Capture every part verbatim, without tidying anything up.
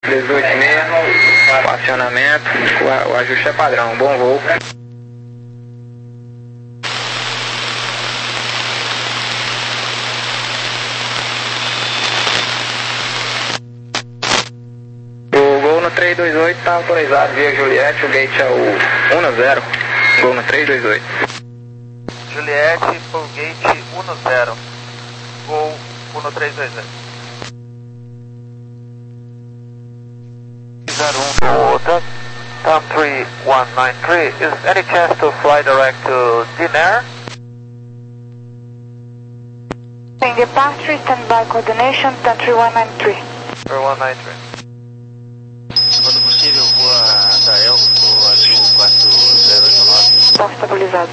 dezoito e meia, o acionamento, o, o ajuste é padrão, bom voo. O gol no trezentos e vinte e oito está autorizado via Juliette, o gate é o um zero, gol no trezentos e vinte e oito. Juliette, full gate um zero, gol um trezentos e vinte e oito. zero um Water, Tom three one nine three, is any chance to fly direct to Dinair? In departure, standby coordination, Tom three one nine three. three one nine three. Quando possível, voa da Elfo, Azul quatro zero oito nove. Tá estabilizado.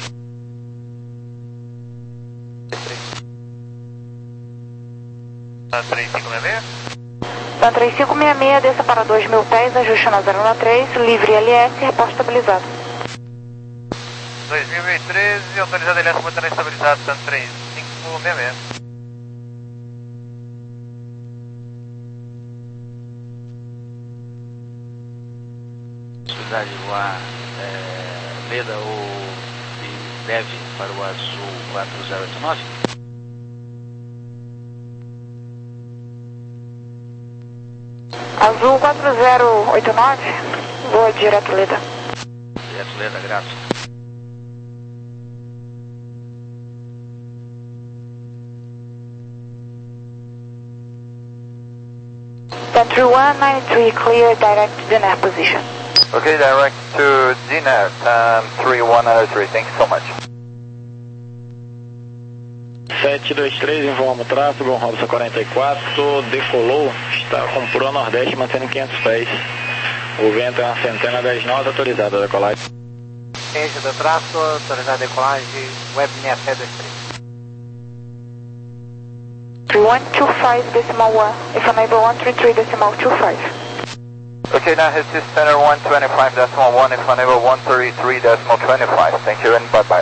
Tá três cinco seis seis? Tá três cinco seis seis, desça para dois mil pés, ajuste na zero um três, livre L S, reposto estabilizado. dois mil e treze, autorizado L S, mantendo estabilizado, tanto três cinco seis seis. Possibilidade de voar é, Leda ou e deve para o Azul quatro zero oito nove? Azul quatro zero oito nove, voa direto Leda. Direto Leda, grato. Tom three one nine three, clear direct Dinair position. Okay, direct to Dinair, um, three one nine three, thank you so much. sete dois três, informa o tráfego, Robson quarenta e quatro, decolou, está com pro nordeste, mantendo quinhentos pés. O vento é uma centena dez nós, autorizada a decolagem. Ciência do tráfego, autorizada a decolagem, web seis dois três. three one two five decimal one, if unable one three three decimal two five. Okay, now his center one twenty-five decimal one, if unable one thirty-three decimal twenty-five, thank you and bye bye.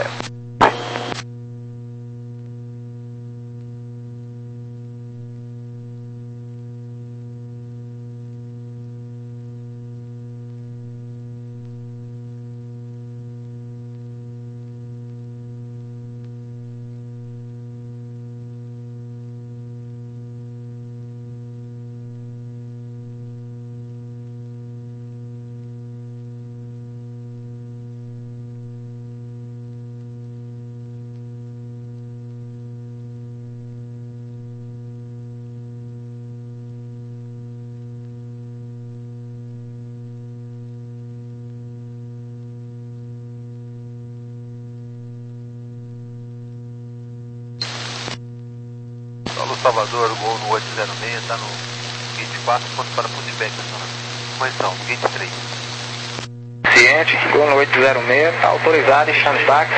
Salvador, gol no oito zero seis, está no gate quatro, ponto para Pudibek, posição, gate três. Ciente, gol no oito zero seis, está autorizado em Chantac.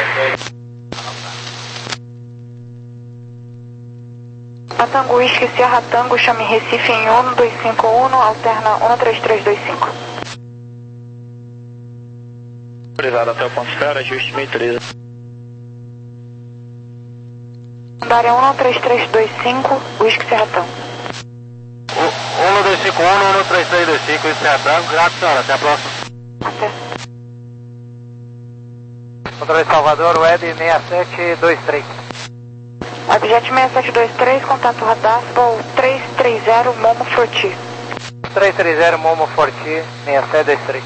Tango Whisky Sierra Tango, chame Recife em um dois cinco um, alterna um três três dois cinco. Autorizado até o ponto espera, ajuste meio treze. Área um três três dois cinco, Whisky Sierra Tango. um dois cinco um, um três três dois cinco, Whisky Sierra Tango, grato senhora, até a próxima. Até. Controle Salvador, web seis sete dois três. Objet seis sete dois três, contato radar, voo três três zero, Momo Forti. três três zero, Momo Forti, seis sete dois três.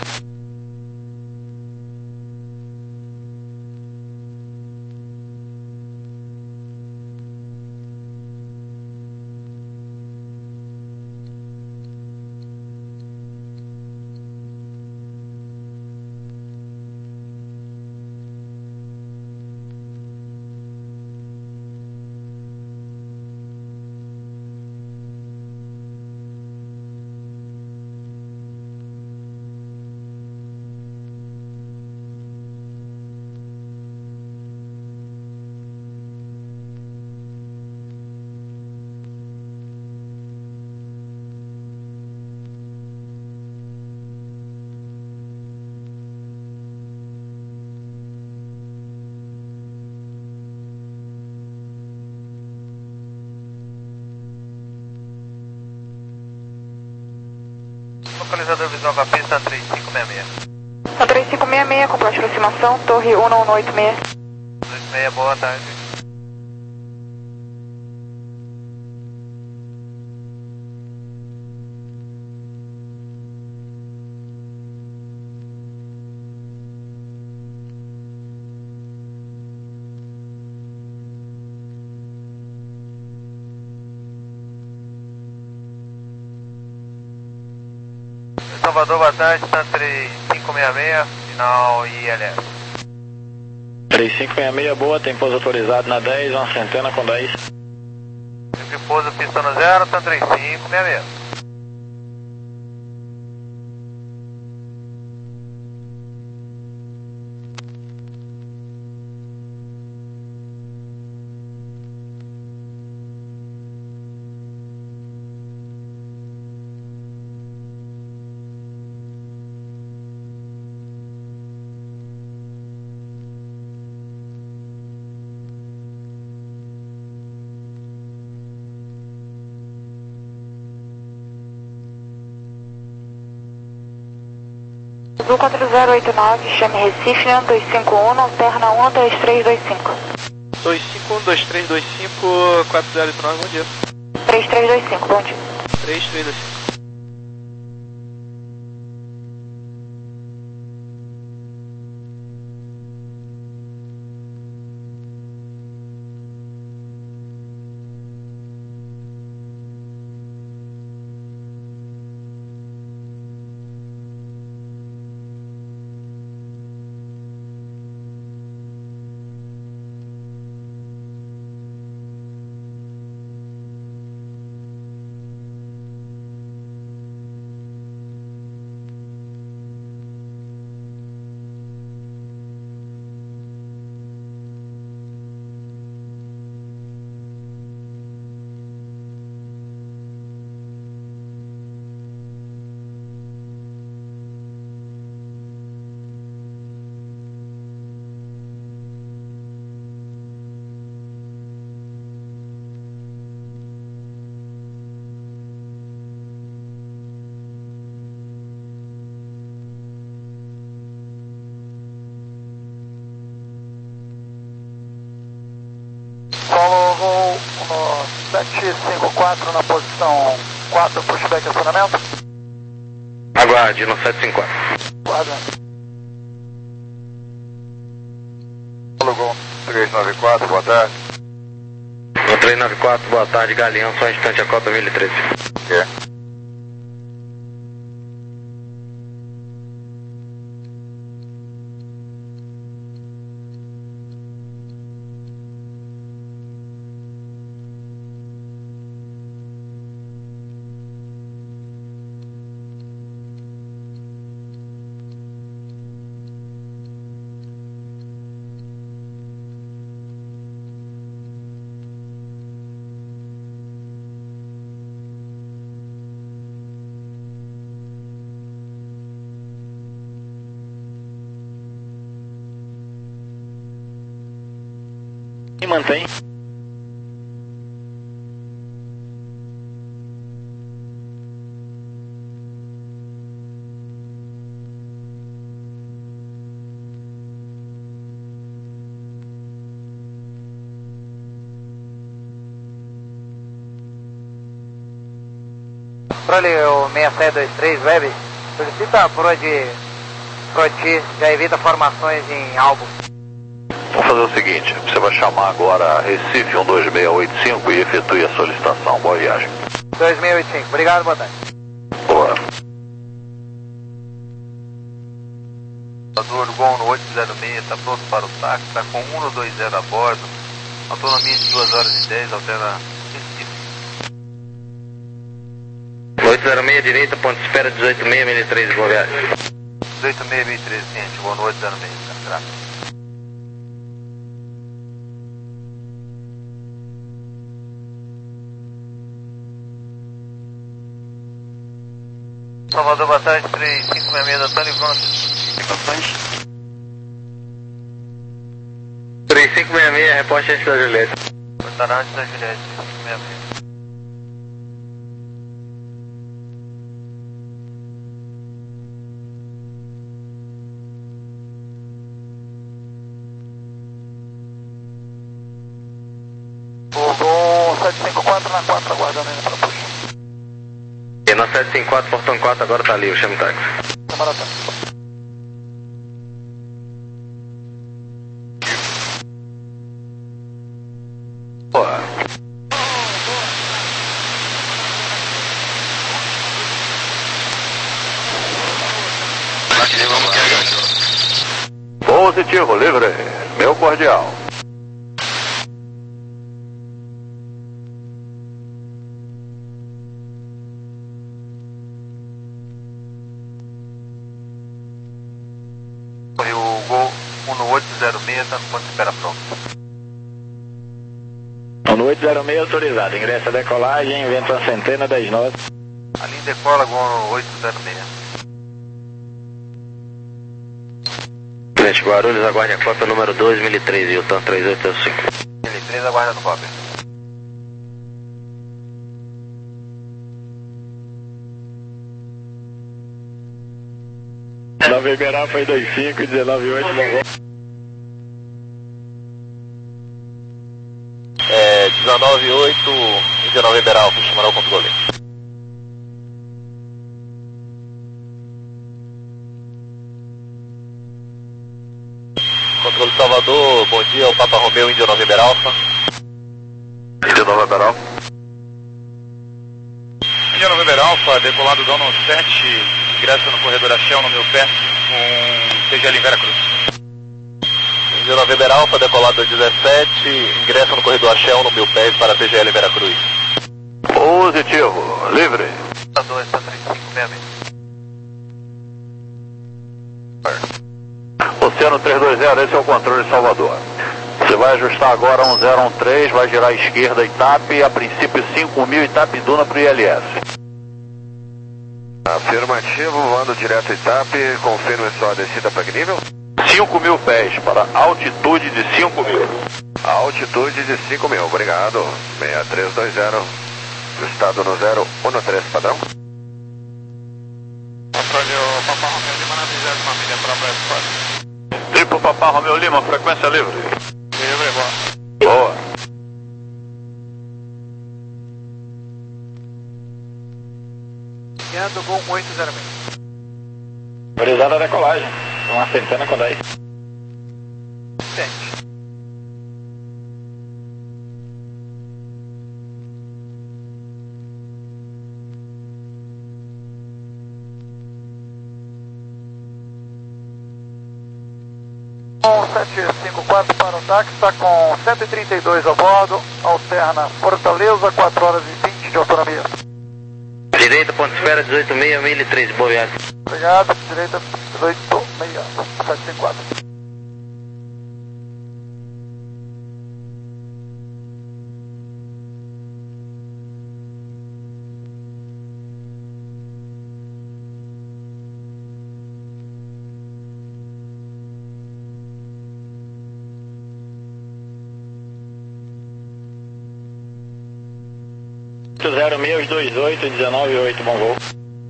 localizador visual da pista três cinco seis seis. A três cinco seis seis, com aproximação, torre um um oito seis. dois seis, boa tarde. Salvador, boa tarde, está três cinco seis seis, final I L S. três cinco seis seis, boa, tem pouso autorizado na dez, uma centena com dez. Sempre pouso, pista no zero, está três cinco seis seis. Azul quatro zero oito nove, chame Recife, dois cinco um, alterna um dois três dois cinco. dois cinco um, dois três dois cinco, quatro zero oito nove, bom dia. três três dois cinco, bom dia. três três dois cinco. Solo Gol sete cinco quatro na posição quatro, pushback acionamento. Aguarde no sete cinco quatro. Guarda. Solo Gol três nove quatro, boa tarde. No três nove quatro, boa tarde, Galeão, só um instante a cota mil e treze. Ok. E mantém. Controle o seis sete dois três, Web. Solicita a proa de Proti, já evita formações em álbum. Vamos fazer o seguinte, você vai chamar agora Recife um dois seis oito cinco e efetue a solicitação. Boa viagem. dois seis oito cinco, obrigado, boa tarde. Boa. Salvador, Gol no oito zero seis, está pronto para o táxi, está com um dois zero a bordo, autonomia de duas horas e dez, altera Recife. oito zero seis, direita, ponto de espera dezoito seis, mil e treze, boa viagem. dezoito seis, mil e treze, ciente, Gol no oito zero seis, tá? Salvador, boa tarde, três cinco seis seis da Tânia, pronto. Equipações. três cinco seis seis, reporte antes da Julieta. Portará antes da Julieta, três cinco seis seis. sete cinco quatro na quatro, aguardando ainda para puxa. E na sete cinco quatro, portão quatro, agora tá ali, eu chamo o táxi. Camarada. Positivo, livre. Meu cordial. E o Gol um oito zero seis está no ponto de espera pronto. um oito zero seis autorizado. Ingressa a decolagem, vento a centena, dez nove. A linha decola Gol oito zero seis. Gente, Guarulhos, aguarde a cópia número dois mil e três, Hilton três oito cinco. mil e três, aguarda no cópia. nove Iberá foi dois cinco, dezenove oito, Mongol. É, dezenove oito, dezenove Iberal, vou chamar o controle. Controle Salvador, bom dia, o Papa Romeu, Índia nove Iber Alfa. Índia nove Iber Alfa. Índia nove Iber Alfa, decolado Dono sete, ingressa no corredor da Shell no meu pé, com T G L em Vera Cruz. Índia nove Iber Alfa, decolado dezessete, ingressa no corredor Shell no meu pé para T G L em Vera Cruz. Positivo, livre. dois, trinta e cinco, seis seis. Oceano trezentos e vinte, esse é o controle de Salvador. Você vai ajustar agora um zero um três, vai girar à esquerda Itape, a princípio cinco mil Itape Duna para o I L S. Afirmativo, voando direto Itape, confirme só a descida para que nível? cinco mil pés, para altitude de cinco mil. Altitude de cinco mil, obrigado. seis três dois zero, estado no zero um três, padrão. Controle Papa Romeu Lima na vigésima milha para Brest quatro. Triplo Papa Romeu Lima, frequência livre. Livre, boa. Boa. Guiando Gol oito zero seis. Autorizada a decolagem. Uma centena com dez. sete. Com sete cinco quatro para o táxi, está com cento e trinta e dois a bordo, alterna Fortaleza, quatro horas e vinte de autonomia. Direita, ponto de espera, dezoito seis, mil e três, boa viagem. Obrigado, direita dezoito seis, sete cinco quatro. zero seis dois oito, dezenove oito, bom voo.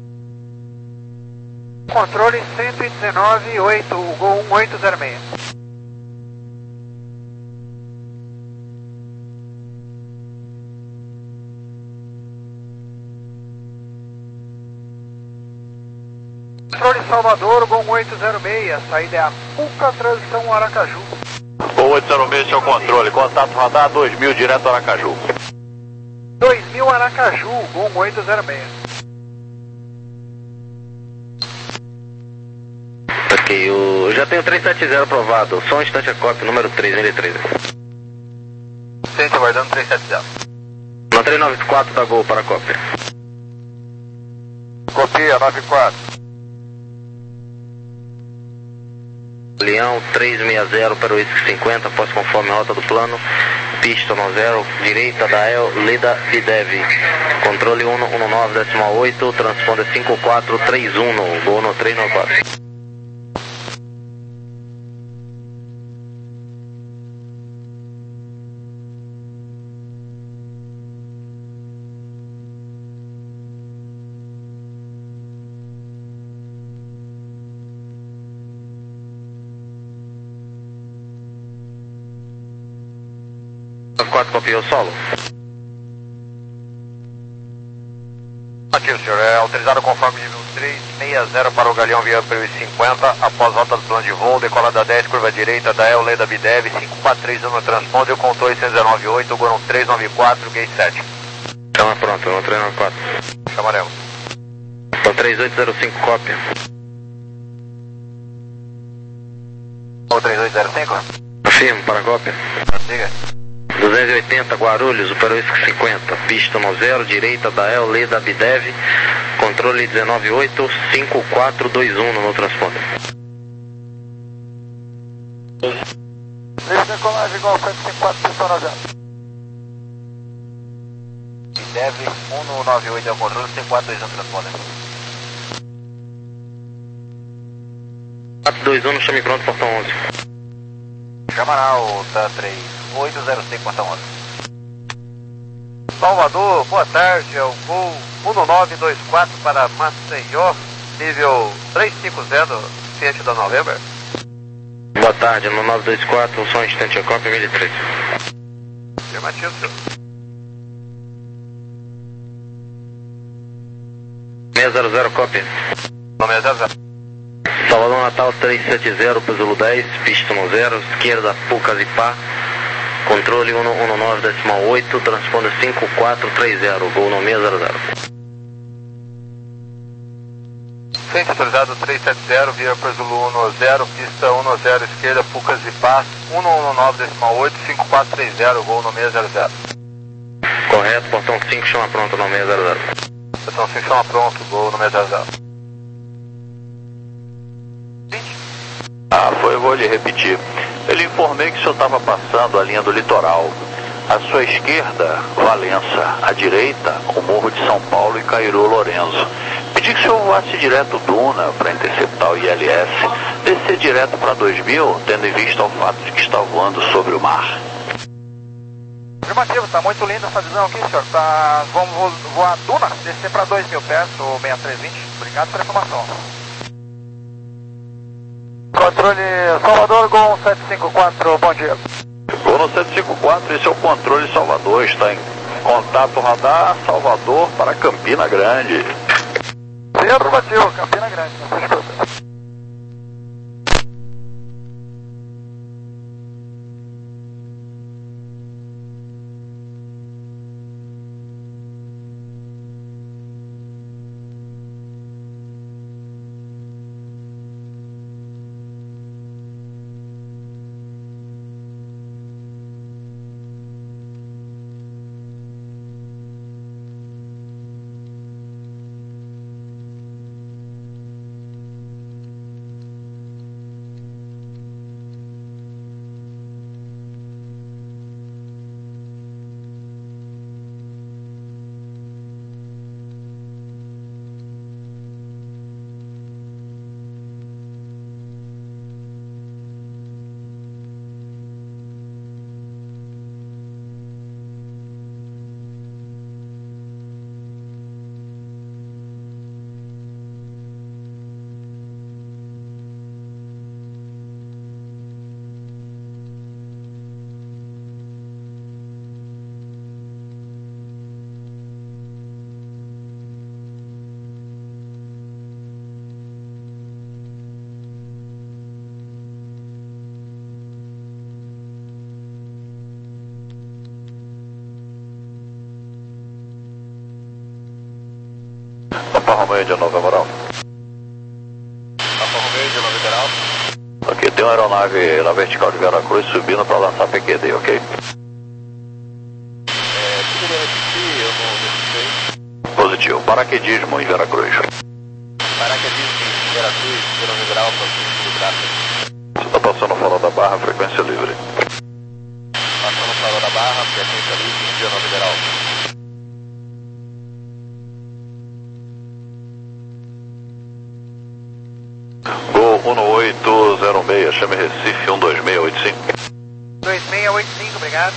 Controle cento e dezenove oito, o Gol um oito zero seis. Controle Salvador, Gol um oito zero seis, saída é a Puca, transição Aracaju. Gol oito zero seis, seu controle, contato radar dois mil, direto Aracaju. dois mil Aracaju, Gol um oito zero seis. Ok, eu já tenho trezentos e setenta aprovado, só um instante a cópia, número três mil e três. Gente, aguardando trezentos e setenta. Na trezentos e noventa e quatro da Gol para a cópia. Copia, nove quatro. Leão trezentos e sessenta para o Whisky cinquenta, após conforme a rota do plano. Pista no zero, direita da El, Lida e Dev. Controle um um nove decimal oito, transponder cinco quatro três um, Gol no trezentos e noventa e quatro. quatro copiou solo. senhor. É autorizado conforme nível três sessenta para o Galeão via Peru cinquenta, após rota do plano de voo, decolada dez, curva direita, da E L da Bidev, cinco quatro três no transponder, controle cento e dezenove oito, Goron três nove quatro, gate sete. Chama pronto, no três nove quatro. Chamaremos. Então três oito zero cinco, cópia. O três oito zero cinco? Afirmo, para a cópia. Diga. duzentos e oitenta, Guarulhos, o Peru cinquenta, pista no zero, direita da E L da Bidev, controle dezenove oito, cinco quatro dois um no transponder. Livre decolagem igual cento e cinquenta e quatro, pista no zero. Bidev cento e noventa e oito é o controle, cinco quatro dois um no transponder. quatro dois um, chame pronto, portão onze. Chamará o T A três oito zero cinco, portão onze. Salvador, boa tarde, é o voo um nove dois quatro para Maceió, nível trezentos e cinquenta, Fiat da November. Boa tarde, no nove dois quatro, só um instante, a cópia mil e três. Afirmativo, senhor. seiscentos, cópia. Nome é zero zero. Salvador Natal trezentos e setenta, para Zulu dez, pista no zero, esquerda, Pucas e Pá, controle cento e dezenove decimal oito, transponder cinco quatro três zero, gol no seiscentos. Centro autorizado trezentos e setenta, via para Zulu dez, pista dez, esquerda, Pucas e Pá, cento e dezenove decimal oito, cinco quatro três zero, gol no seiscentos. Correto, portão cinco, chama pronto no seiscentos. Portão cinco, chama pronto, gol no seiscentos. Ah, foi, eu vou lhe repetir. Eu lhe informei que o senhor estava passando a linha do litoral. À sua esquerda, Valença. À direita, o Morro de São Paulo e Cairo Lourenço. Pedi que o senhor voasse direto Duna para interceptar o I L S. Descer direto para dois mil, tendo em vista o fato de que está voando sobre o mar. Afirmativo, está muito linda essa visão aqui, senhor. Tá, vamos voar Duna, descer para dois mil pés, o sessenta e três vinte. Obrigado pela informação. Controle Salvador, Gol sete cinco quatro, bom dia. Gol no sete cinco quatro, esse é o controle Salvador, está em contato radar Salvador para Campina Grande. Sim, afirmativo, Campina Grande, não seja problema. Papa Romeo de Nova Moral. Papa Romeo de Nova Moral. Ok, tem uma aeronave na vertical de Veracruz subindo para lançar P Q D, ok? É, poderia repetir, eu não registrei. Positivo, paraquedismo em Veracruz. Paraquedismo em Veracruz, de Nova Moral, para o gráfico. Você está passando fora da barra, frequência livre. Passando fora da barra, frequência livre, Índia Nova Moral. Gol um oito zero seis, chame Recife um dois seis oito cinco. dois seis oito cinco, obrigado.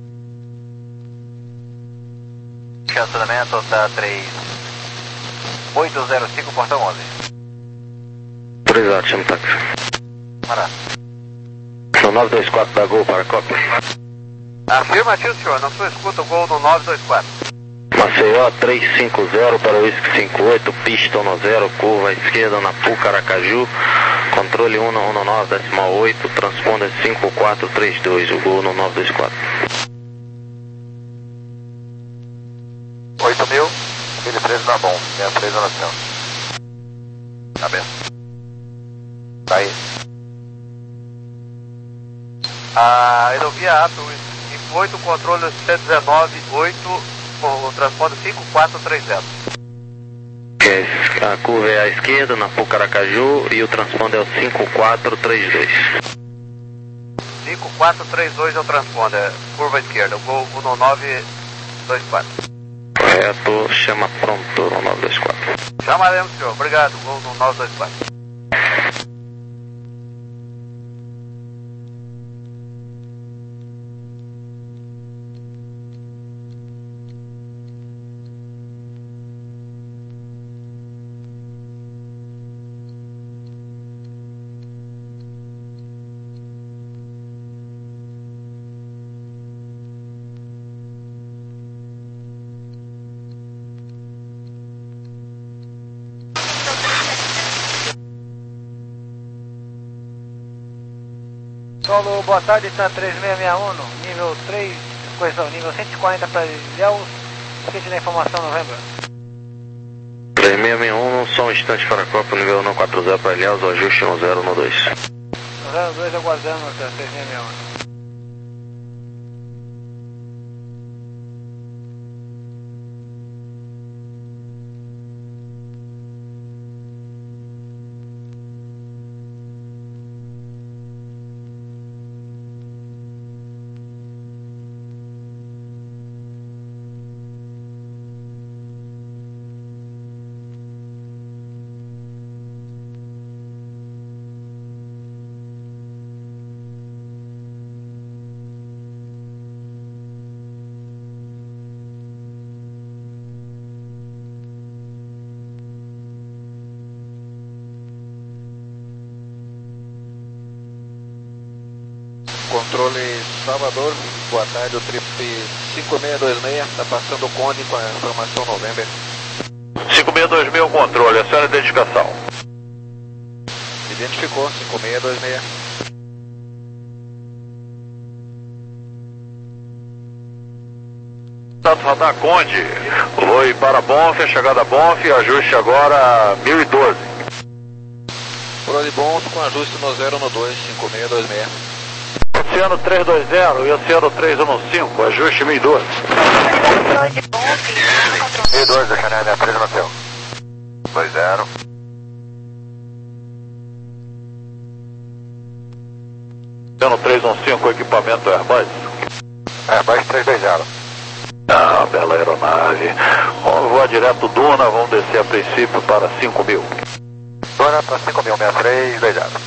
Estacionamento, tá três oito zero cinco, portão onze. Autorizado, chama o táxi. Pará. No nove dois quatro da Gol para cópia. Afirmativo, senhor. Na sua escuta, o Gol no nove dois quatro. Maceió três cinco zero para o Whisky cinco oito, pista um zero, curva à esquerda na Puca Aracaju, controle um um nove, decimal oito, transponder cinco quatro três dois, o Gol no nove dois quatro. oito mil, filho treze na bom, sessenta e três na céu. Aberto. Tá aí. A aerovia Ato cinco oito, controle cento e dezenove, oito, com o transponder cinco quatro três zero. A curva é à esquerda na Puca Aracaju e o transponder é o cinco quatro três dois. cinco quatro três dois é o transponder, curva à esquerda, o Gol um nove dois quatro. Correto, chama pronto no nove dois quatro. Chamaremos, senhor. Obrigado, Gol no nove dois quatro. Solo, boa tarde, está três seis seis um, nível três, correção, nível cento e quarenta para Ilhéus, esqueci da informação, novembro. três seis seis um, só um instante para a Copa, nível um quatro zero para Ilhéus, o ajuste um zero um dois. um zero dois aguardando até três seis seis um. Controle Salvador, boa tarde, o trip cinco seis dois seis, está passando o Conde com a informação November. cinco seis dois seis, controle, a senhora identificação. Identificou, cinco seis dois seis. Status Radar Conde, vou para Bonf, chegada a Bonf, ajuste agora mil e doze. Prole Bons com ajuste no zero no dois, cinco seis dois seis. Oceano três dois zero e Oceano três um cinco, ajuste mil e doze. mil e doze, Chanel, três no céu. dois zero. Oceano três um cinco, equipamento Airbus. Airbus três dois zero. Ah, bela aeronave. Vamos voar direto Duna, vamos descer a princípio para cinco mil. Duna para cinco mil, sessenta e três dois zero.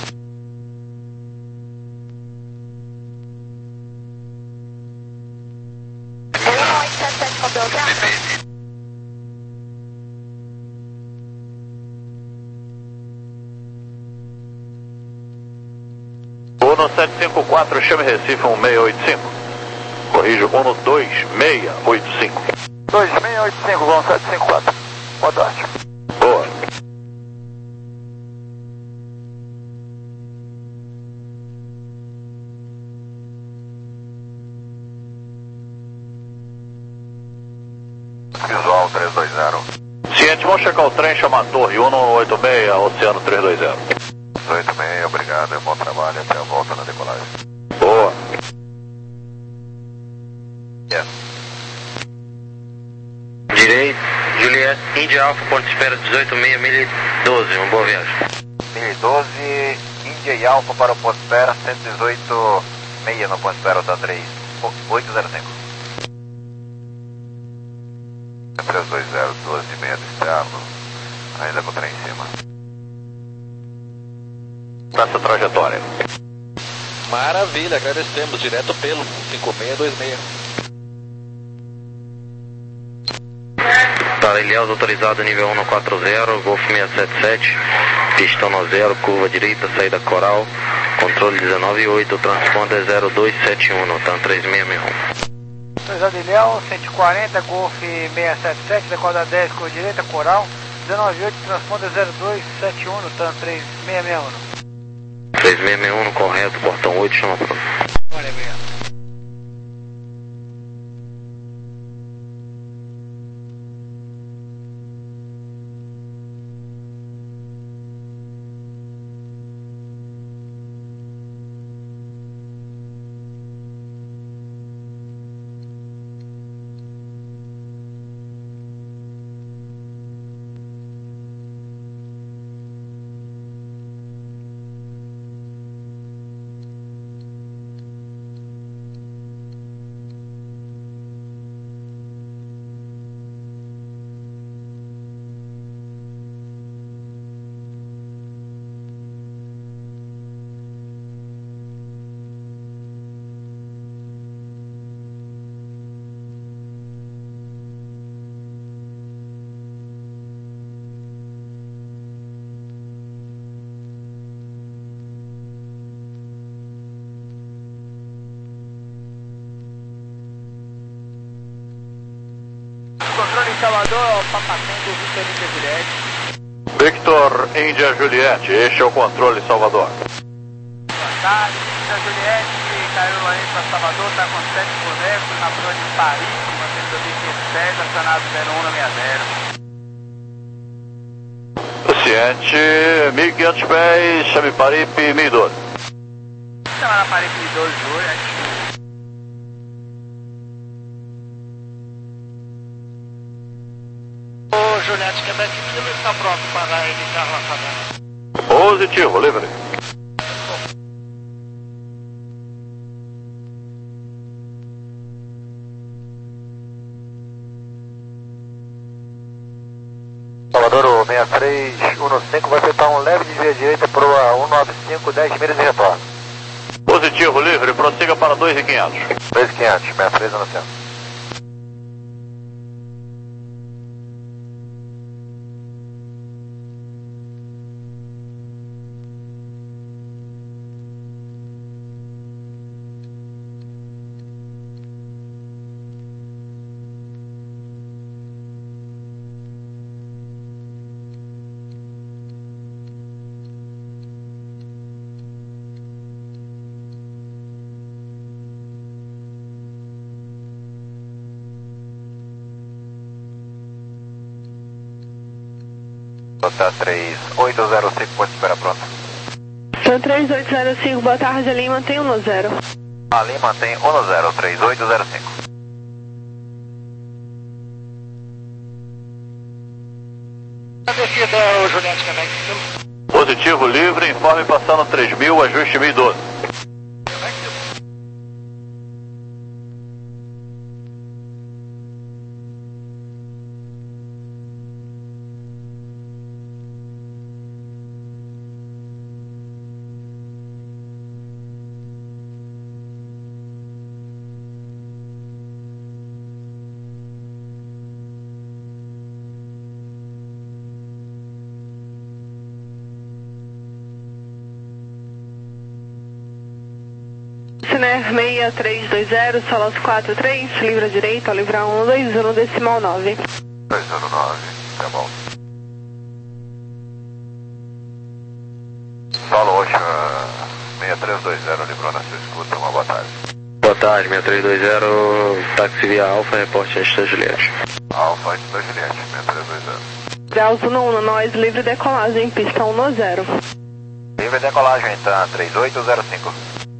Vou no sete cinco quatro, chame Recife um seis oito cinco. Corrijo, um no dois seis oito cinco. dois seis oito cinco, vão sete cinco quatro. Boa tarde. Boa. Visual três dois zero. Ciente, vamos checar o trem, chama a torre um um oito seis, Oceano três dois zero. oito seis, obrigado, bom trabalho, até a volta na decolagem. Boa. Yes. Direito, Juliette, Índia Alfa, ponto de espera dezoito seis, mil e doze, uma boa viagem. mil e doze, Índia e Alfa para o ponto de espera, cento e dezoito seis no ponto de espera da três, oito zero cinco. três dois zero, doze e meia do externo, ainda com o trem em cima. Nessa trajetória. Maravilha, agradecemos, direto pelo cinco seis dois seis. Para Ilhéus, autorizado nível um no quatro zero, Golf seiscentos e setenta e sete, pista no zero, curva direita, saída coral, controle dezenove oito, transponder zero dois sete um, TAM três seis seis um. Autorizado Ilhéus, cento e quarenta, Golf seiscentos e setenta e sete, decola dez, curva direita, coral, dezenove oito, transponder zero dois sete um, TAM três seis seis um. três seis seis um, correto, portão oito, chama pro. Olha, obrigado. Controle em Salvador, Papatango, Victor Índia Juliette. Victor Índia Juliette, este é o controle em Salvador. Boa tarde, Índia Juliette, caiu aí para Salvador, está com sete bonecos na prova de Paris, mantendo mil quinhentos pés, acionado zero um na sessenta. Paciente, mil e quinhentos pés, chame Paripe, mil e doze. Chama na Paripe mil e doze hoje. Ô Juliette, Quebec Kilo está pronto para iniciar o lançamento. Positivo, livre. Salvador, o seis três um cinco vai apertar um leve desvio à direita para o cento e noventa e cinco, dez milhas de retorno. Positivo, livre, prossiga para dois mil e quinhentos. dois mil e quinhentos, seis três um cinco. Tá três oito zero cinco, pode esperar pronto. TAM três oito zero cinco, boa tarde, a Lima tem um no zero. A Lima tem um no zero, três oito zero cinco. A descida, o Juliette Quebec. Positivo, livre, informe passando três mil, ajuste mil e doze. Ciner seis três dois zero, Salos quatro três, livra direita, livra um dois um, decimal nove. dois um nove, tá bom. Solo Ocean seis três dois zero, livrou na sua escuta, uma boa tarde. Boa tarde, seis três dois zero, táxi via Alfa, reporte antes da Juliette. Alfa antes da Juliette, seis três dois zero. Delta um um, nós, livre decolagem, pista um no zero. Livre decolagem, tá, três oito zero cinco.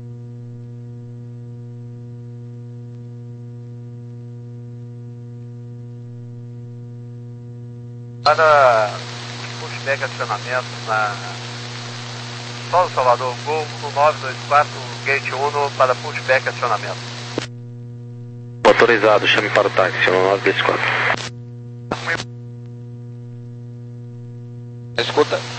Para pushback acionamento na Solo Salvador, Gol nove dois quatro, gate um para pushback acionamento. Autorizado, chame para o táxi, nove dois quatro. Escuta.